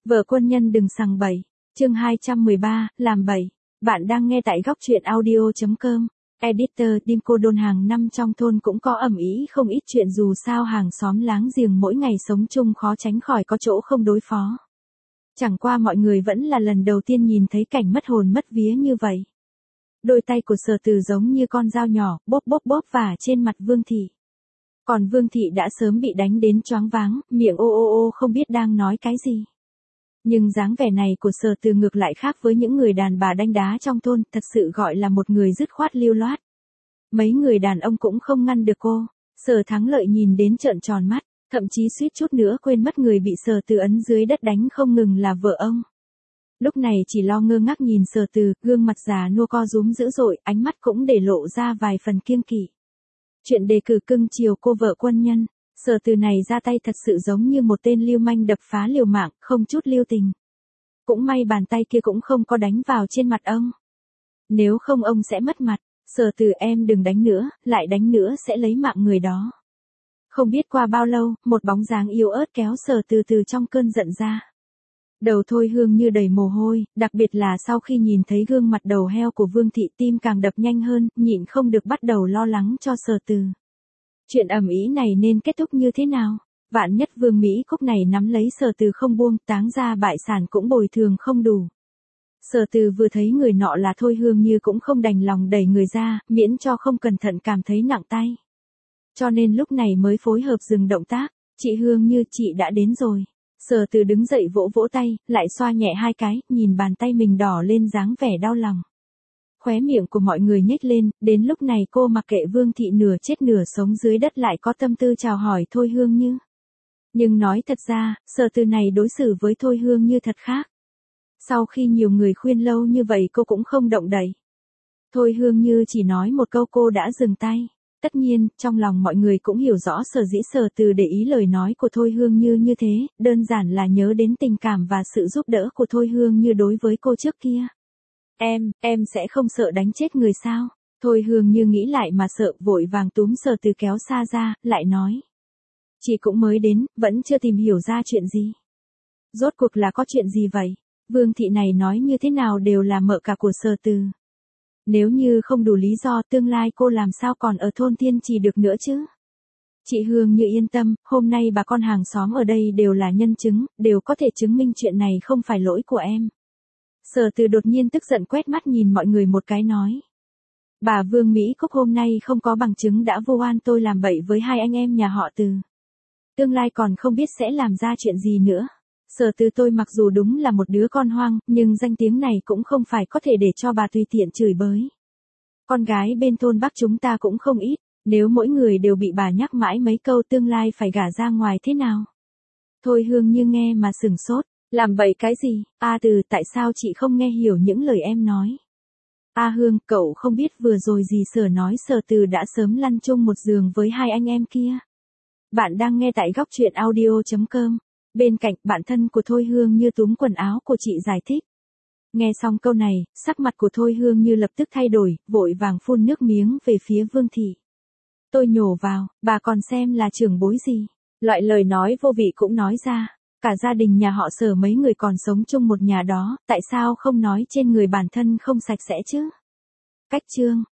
Vợ quân nhân đừng sằng bậy. Chương 213, làm bậy. Bạn đang nghe tại góc truyện audio.com. Editor Dimco Đôn hàng năm trong thôn cũng có ầm ĩ không ít chuyện, dù sao hàng xóm láng giềng mỗi ngày sống chung khó tránh khỏi có chỗ không đối phó. Chẳng qua mọi người vẫn là lần đầu tiên nhìn thấy cảnh mất hồn mất vía như vậy. Đôi tay của Sở Từ giống như con dao nhỏ, bóp bóp bóp vả trên mặt Vương Thị. Còn Vương Thị đã sớm bị đánh đến choáng váng, miệng ô ô ô không biết đang nói cái gì. Nhưng dáng vẻ này của Sở Từ ngược lại khác với những người đàn bà đanh đá trong thôn, thật sự gọi là một người dứt khoát lưu loát. Mấy người đàn ông cũng không ngăn được cô. Sở Thắng Lợi nhìn đến trợn tròn mắt, thậm chí suýt chút nữa quên mất người bị Sở Từ ấn dưới đất đánh không ngừng là vợ ông. Lúc này chỉ lo ngơ ngác nhìn Sở Từ, gương mặt già nua co rúm dữ dội, ánh mắt cũng để lộ ra vài phần kiêng kỵ. Chuyện đề cử cưng chiều cô vợ quân nhân, Sở Từ này ra tay thật sự giống như một tên lưu manh đập phá liều mạng, không chút lưu tình. Cũng may bàn tay kia cũng không có đánh vào trên mặt ông. Nếu không ông sẽ mất mặt. Sở Từ, em đừng đánh nữa, lại đánh nữa sẽ lấy mạng người đó. Không biết qua bao lâu, một bóng dáng yếu ớt kéo Sở Từ từ trong cơn giận ra. Đầu Thôi Hương như đầy mồ hôi, đặc biệt là sau khi nhìn thấy gương mặt đầu heo của Vương Thị, tim càng đập nhanh hơn, nhịn không được bắt đầu lo lắng cho Sở Từ. Chuyện ầm ĩ này nên kết thúc như thế nào? Vạn nhất Vương Mỹ Cúc này nắm lấy Sở Từ không buông, táng ra bại sản cũng bồi thường không đủ. Sở Từ vừa thấy người nọ là Thôi Hương Như cũng không đành lòng đẩy người ra, miễn cho không cẩn thận cảm thấy nặng tay. Cho nên lúc này mới phối hợp dừng động tác. Chị Hương Như, chị đã đến rồi. Sở Từ đứng dậy vỗ vỗ tay, lại xoa nhẹ hai cái, nhìn bàn tay mình đỏ lên dáng vẻ đau lòng. Khóe miệng của mọi người nhếch lên, đến lúc này cô mặc kệ Vương Thị nửa chết nửa sống dưới đất lại có tâm tư chào hỏi Thôi Hương Như. Nhưng nói thật ra, Sở Từ này đối xử với Thôi Hương Như thật khác. Sau khi nhiều người khuyên lâu như vậy cô cũng không động đậy. Thôi Hương Như chỉ nói một câu cô đã dừng tay. Tất nhiên, trong lòng mọi người cũng hiểu rõ sở dĩ Sở Từ để ý lời nói của Thôi Hương Như như thế, đơn giản là nhớ đến tình cảm và sự giúp đỡ của Thôi Hương Như đối với cô trước kia. Em sẽ không sợ đánh chết người sao? Thôi Hương Như nghĩ lại mà sợ, vội vàng túm Sở Từ kéo xa ra, lại nói. Chị cũng mới đến, vẫn chưa tìm hiểu ra chuyện gì. Rốt cuộc là có chuyện gì vậy? Vương Thị này nói như thế nào đều là mợ cả của Sở Từ. Nếu như không đủ lý do, tương lai cô làm sao còn ở thôn Thiên Trì được nữa chứ? Chị Hương Như yên tâm, hôm nay bà con hàng xóm ở đây đều là nhân chứng, đều có thể chứng minh chuyện này không phải lỗi của em. Sở Từ đột nhiên tức giận quét mắt nhìn mọi người một cái nói. Bà Vương Mỹ Cúc hôm nay không có bằng chứng đã vu oan tôi làm bậy với hai anh em nhà họ Từ. Tương lai còn không biết sẽ làm ra chuyện gì nữa. Sở Từ tôi mặc dù đúng là một đứa con hoang, nhưng danh tiếng này cũng không phải có thể để cho bà tùy tiện chửi bới. Con gái bên thôn Bắc chúng ta cũng không ít, nếu mỗi người đều bị bà nhắc mãi mấy câu tương lai phải gả ra ngoài thế nào? Thôi Hương Như nghe mà sửng sốt, làm bậy cái gì? Từ, tại sao chị không nghe hiểu những lời em nói? Hương, cậu không biết vừa rồi gì Sở nói Sở Từ đã sớm lăn chung một giường với hai anh em kia. Bạn đang nghe tại góc truyện audio.com. Bên cạnh, bạn thân của Thôi Hương Như túm quần áo của chị giải thích. Nghe xong câu này, sắc mặt của Thôi Hương Như lập tức thay đổi, vội vàng phun nước miếng về phía Vương Thị. Tôi nhổ vào, bà còn xem là trưởng bối gì. Loại lời nói vô vị cũng nói ra. Cả gia đình nhà họ Sở mấy người còn sống chung một nhà đó, tại sao không nói trên người bản thân không sạch sẽ chứ? Cách chương.